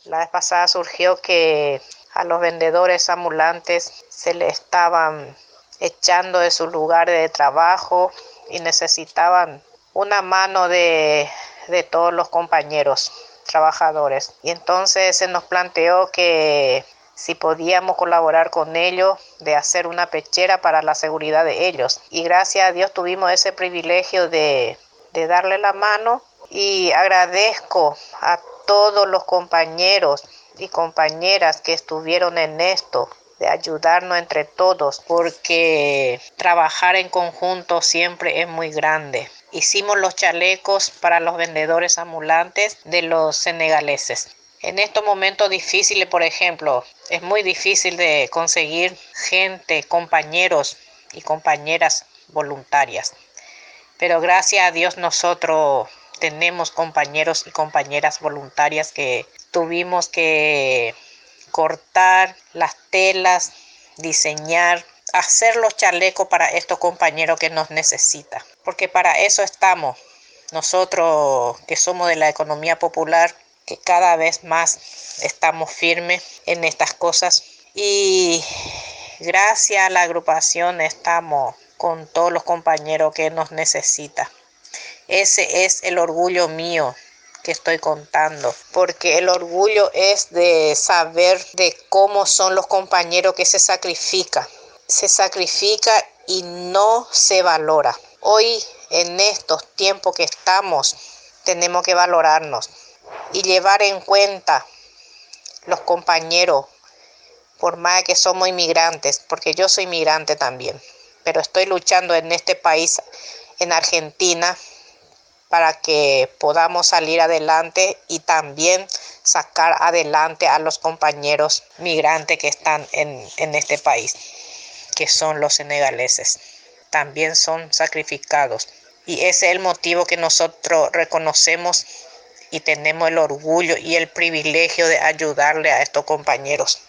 La vez pasada surgió que a los vendedores ambulantes se le estaban echando de su lugar de trabajo y necesitaban una mano de todos los compañeros trabajadores. Y entonces se nos planteó que si podíamos colaborar con ellos de hacer una pechera para la seguridad de ellos. Y gracias a Dios tuvimos ese privilegio de darle la mano, y agradezco a todos los compañeros y compañeras que estuvieron en esto, de ayudarnos entre todos, porque trabajar en conjunto siempre es muy grande. Hicimos los chalecos para los vendedores ambulantes de los senegaleses. En estos momentos difíciles, por ejemplo, es muy difícil de conseguir gente, compañeros y compañeras voluntarias. Pero gracias a Dios nosotros tenemos compañeros y compañeras voluntarias que tuvimos que cortar las telas, diseñar, hacer los chalecos para estos compañeros que nos necesitan. Porque para eso estamos nosotros, que somos de la economía popular, que cada vez más estamos firmes en estas cosas. Y gracias a la agrupación estamos con todos los compañeros que nos necesitan. Ese es el orgullo mío que estoy contando, porque el orgullo es de saber de cómo son los compañeros que se sacrifica y no se valora. Hoy, en estos tiempos que estamos, tenemos que valorarnos y llevar en cuenta los compañeros, por más que somos inmigrantes, porque yo soy inmigrante también, pero estoy luchando en este país, en Argentina, para que podamos salir adelante y también sacar adelante a los compañeros migrantes que están en este país, que son los senegaleses. También son sacrificados. Y ese es el motivo que nosotros reconocemos y tenemos el orgullo y el privilegio de ayudarle a estos compañeros.